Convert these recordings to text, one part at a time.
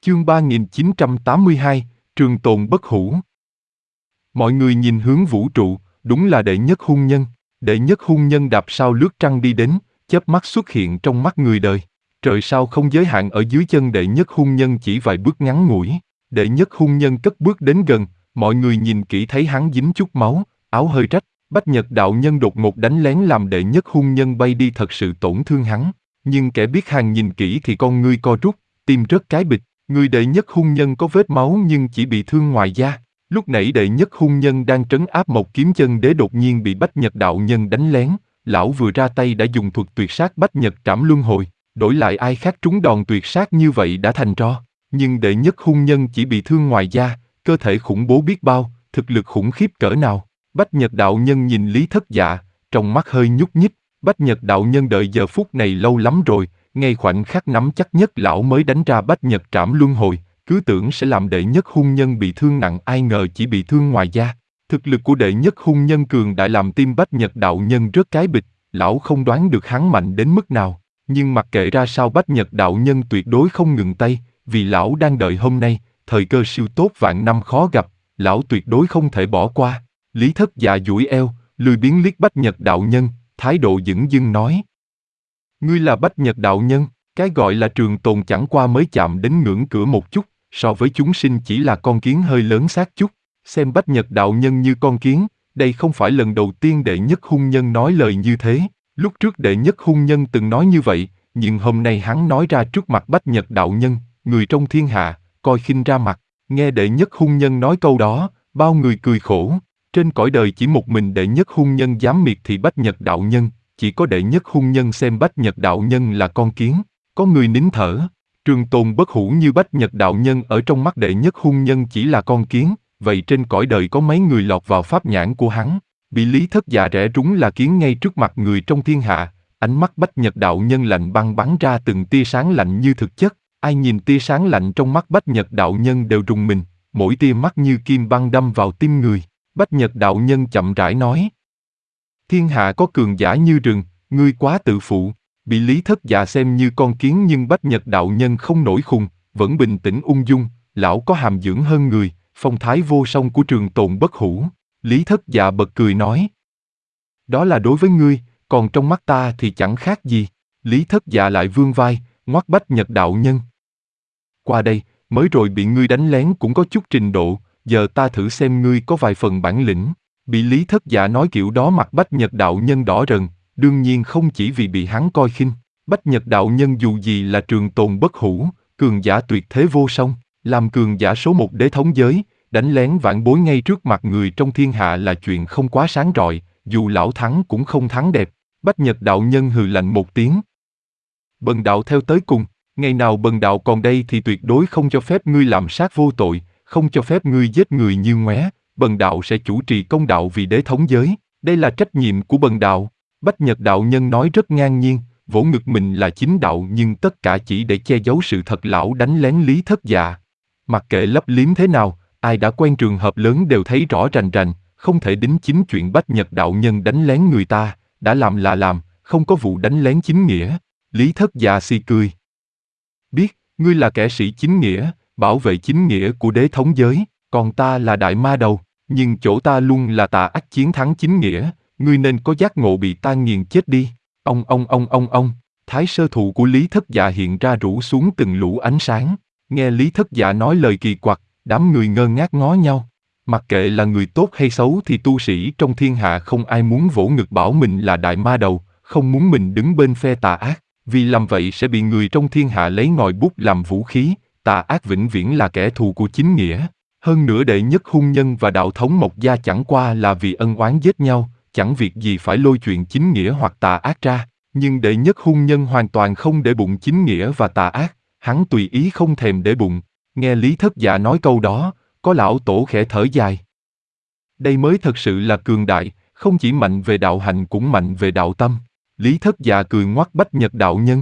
Chương 3982, Trường tồn bất hủ. Mọi người nhìn hướng vũ trụ, đúng là đệ nhất hung nhân. Đệ nhất hung nhân đạp sao lướt trăng đi đến, chớp mắt xuất hiện trong mắt người đời. Trời sao không giới hạn ở dưới chân đệ nhất hung nhân chỉ vài bước ngắn ngủi. Đệ nhất hung nhân cất bước đến gần, mọi người nhìn kỹ thấy hắn dính chút máu, áo hơi rách. Bách Nhật đạo nhân đột ngột đánh lén làm đệ nhất hung nhân bay đi, thật sự tổn thương hắn. Nhưng kẻ biết hàng nhìn kỹ thì con ngươi co rút, tim rớt cái bịch. Người đệ nhất hung nhân có vết máu nhưng chỉ bị thương ngoài da. Lúc nãy đệ nhất hung nhân đang trấn áp một kiếm chân đế đột nhiên bị Bách Nhật đạo nhân đánh lén. Lão vừa ra tay đã dùng thuật tuyệt sát Bách Nhật trảm luân hồi. Đổi lại ai khác trúng đòn tuyệt sát như vậy đã thành tro. Nhưng đệ nhất hung nhân chỉ bị thương ngoài da, cơ thể khủng bố biết bao, thực lực khủng khiếp cỡ nào. Bách Nhật đạo nhân nhìn Lý Thất Dạ, trong mắt hơi nhúc nhích. Bách Nhật đạo nhân đợi giờ phút này lâu lắm rồi, ngay khoảnh khắc nắm chắc nhất lão mới đánh ra Bách Nhật trảm luân hồi, cứ tưởng sẽ làm đệ nhất hung nhân bị thương nặng, ai ngờ chỉ bị thương ngoài da. Thực lực của đệ nhất hung nhân cường đại làm tim Bách Nhật đạo nhân rớt cái bịch, lão không đoán được hắn mạnh đến mức nào. Nhưng mặc kệ ra sao Bách Nhật đạo nhân tuyệt đối không ngừng tay, vì lão đang đợi hôm nay, thời cơ siêu tốt vạn năm khó gặp, lão tuyệt đối không thể bỏ qua. Lý Thất Dạ duỗi eo, lười biếng liếc Bách Nhật đạo nhân, thái độ dửng dưng nói: Ngươi là Bách Nhật đạo nhân, cái gọi là trường tồn chẳng qua mới chạm đến ngưỡng cửa một chút, so với chúng sinh chỉ là con kiến hơi lớn xác chút. Xem Bách Nhật đạo nhân như con kiến, đây không phải lần đầu tiên đệ nhất hung nhân nói lời như thế. Lúc trước đệ nhất hung nhân từng nói như vậy, nhưng hôm nay hắn nói ra trước mặt Bách Nhật đạo nhân, người trong thiên hạ, coi khinh ra mặt. Nghe đệ nhất hung nhân nói câu đó, bao người cười khổ. Trên cõi đời chỉ một mình đệ nhất hung nhân dám miệt thị Bách Nhật đạo nhân, chỉ có đệ nhất hung nhân xem Bách Nhật đạo nhân là con kiến. Có người nín thở. Trường tồn bất hủ như Bách Nhật đạo nhân ở trong mắt đệ nhất hung nhân chỉ là con kiến, vậy trên cõi đời có mấy người lọt vào pháp nhãn của hắn? Bị Lý Thất Dạ rẽ rúng là kiến ngay trước mặt người trong thiên hạ. Ánh mắt Bách Nhật đạo nhân lạnh băng bắn ra từng tia sáng lạnh như thực chất. Ai nhìn tia sáng lạnh trong mắt Bách Nhật đạo nhân đều rùng mình, mỗi tia mắt như kim băng đâm vào tim người. Bách Nhật đạo nhân chậm rãi nói: Thiên hạ có cường giả như rừng, ngươi quá tự phụ. Bị Lý Thất Dạ xem như con kiến nhưng Bách Nhật đạo nhân không nổi khùng, vẫn bình tĩnh ung dung. Lão có hàm dưỡng hơn người, phong thái vô song của trường tồn bất hủ. Lý Thất Dạ bật cười nói: Đó là đối với ngươi, còn trong mắt ta thì chẳng khác gì. Lý Thất Dạ lại vươn vai, ngoắt Bách Nhật đạo nhân: Qua đây, mới rồi bị ngươi đánh lén cũng có chút trình độ, giờ ta thử xem ngươi có vài phần bản lĩnh. Bị Lý Thất Dạ nói kiểu đó mặt Bách Nhật đạo nhân đỏ rần, đương nhiên không chỉ vì bị hắn coi khinh. Bách Nhật đạo nhân dù gì là trường tồn bất hủ, cường giả tuyệt thế vô song, làm cường giả số một đế thống giới, đánh lén vãn bối ngay trước mặt người trong thiên hạ là chuyện không quá sáng rọi, dù lão thắng cũng không thắng đẹp. Bách Nhật đạo nhân hừ lạnh một tiếng: Bần đạo theo tới cùng, ngày nào bần đạo còn đây thì tuyệt đối không cho phép ngươi làm sát vô tội, không cho phép ngươi giết người như ngoé. Bần đạo sẽ chủ trì công đạo vì đế thống giới, đây là trách nhiệm của bần đạo. Bách Nhật đạo nhân nói rất ngang nhiên, vỗ ngực mình là chính đạo nhưng tất cả chỉ để che giấu sự thật lão đánh lén Lý Thất Dạ. Mặc kệ lấp liếm thế nào, ai đã quen trường hợp lớn đều thấy rõ rành rành, không thể đính chính chuyện Bách Nhật đạo nhân đánh lén người ta, đã làm là làm, không có vụ đánh lén chính nghĩa. Lý Thất Dạ si cười: Biết, ngươi là kẻ sĩ chính nghĩa, bảo vệ chính nghĩa của đế thống giới, còn ta là đại ma đầu, nhưng chỗ ta luôn là tà ác chiến thắng chính nghĩa, ngươi nên có giác ngộ bị ta nghiền chết đi. Ông, thái sơ thụ của Lý Thất Dạ hiện ra rủ xuống từng lũ ánh sáng. Nghe Lý Thất Dạ nói lời kỳ quặc, đám người ngơ ngác ngó nhau. Mặc kệ là người tốt hay xấu thì tu sĩ trong thiên hạ không ai muốn vỗ ngực bảo mình là đại ma đầu, không muốn mình đứng bên phe tà ác, vì làm vậy sẽ bị người trong thiên hạ lấy ngòi bút làm vũ khí. Tà ác vĩnh viễn là kẻ thù của chính nghĩa. Hơn nữa đệ nhất hung nhân và đạo thống Mộc Gia chẳng qua là vì ân oán giết nhau, chẳng việc gì phải lôi chuyện chính nghĩa hoặc tà ác ra. Nhưng đệ nhất hung nhân hoàn toàn không để bụng chính nghĩa và tà ác, hắn tùy ý không thèm để bụng. Nghe Lý Thất Dạ nói câu đó, có lão tổ khẽ thở dài. Đây mới thật sự là cường đại, không chỉ mạnh về đạo hành cũng mạnh về đạo tâm. Lý Thất Dạ cười ngoắt Bách Nhật đạo nhân: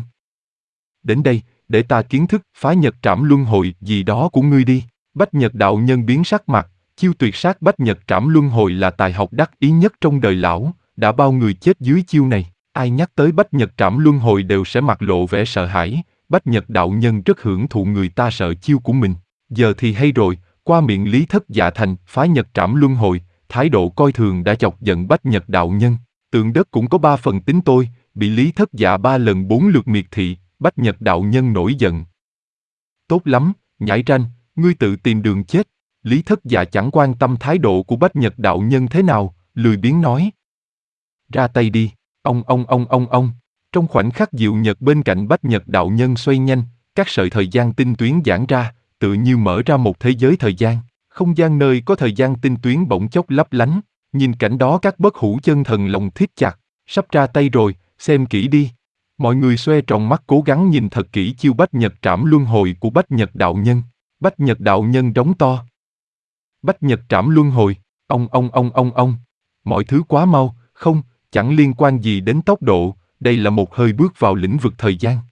Đến đây, để ta kiến thức phá Nhật trảm luân hồi gì đó của ngươi đi. Bách Nhật đạo nhân biến sắc mặt, chiêu tuyệt sát Bách Nhật trảm luân hồi là tài học đắc ý nhất trong đời lão, đã bao người chết dưới chiêu này. Ai nhắc tới Bách Nhật trảm luân hồi đều sẽ mặt lộ vẻ sợ hãi. Bách Nhật đạo nhân rất hưởng thụ người ta sợ chiêu của mình. Giờ thì hay rồi, qua miệng Lý Thất Dạ thành phái Nhật Trảm Luân Hồi, thái độ coi thường đã chọc giận Bách Nhật đạo nhân. Tượng đất cũng có 3 phần tính tôi, bị Lý Thất Dạ 3 lần 4 lượt miệt thị, Bách Nhật đạo nhân nổi giận. Tốt lắm, nhãi ranh, ngươi tự tìm đường chết. Lý Thất Dạ chẳng quan tâm thái độ của Bách Nhật đạo nhân thế nào, lười biếng nói. Ra tay đi, ông. Trong khoảnh khắc Diệu Nhật bên cạnh Bách Nhật đạo nhân xoay nhanh, các sợi thời gian tinh tuyến giãn ra, tự như mở ra một thế giới thời gian. Không gian nơi có thời gian tinh tuyến bỗng chốc lấp lánh, nhìn cảnh đó các bất hủ chân thần lòng thít chặt, sắp ra tay rồi, xem kỹ đi. Mọi người xoe tròn mắt cố gắng nhìn thật kỹ chiêu Bách Nhật Trảm Luân Hồi của Bách Nhật đạo nhân. Bách Nhật đạo nhân đóng to. Bách Nhật Trảm Luân Hồi, ông. Mọi thứ quá mau, không, chẳng liên quan gì đến tốc độ, đây là một hơi bước vào lĩnh vực thời gian.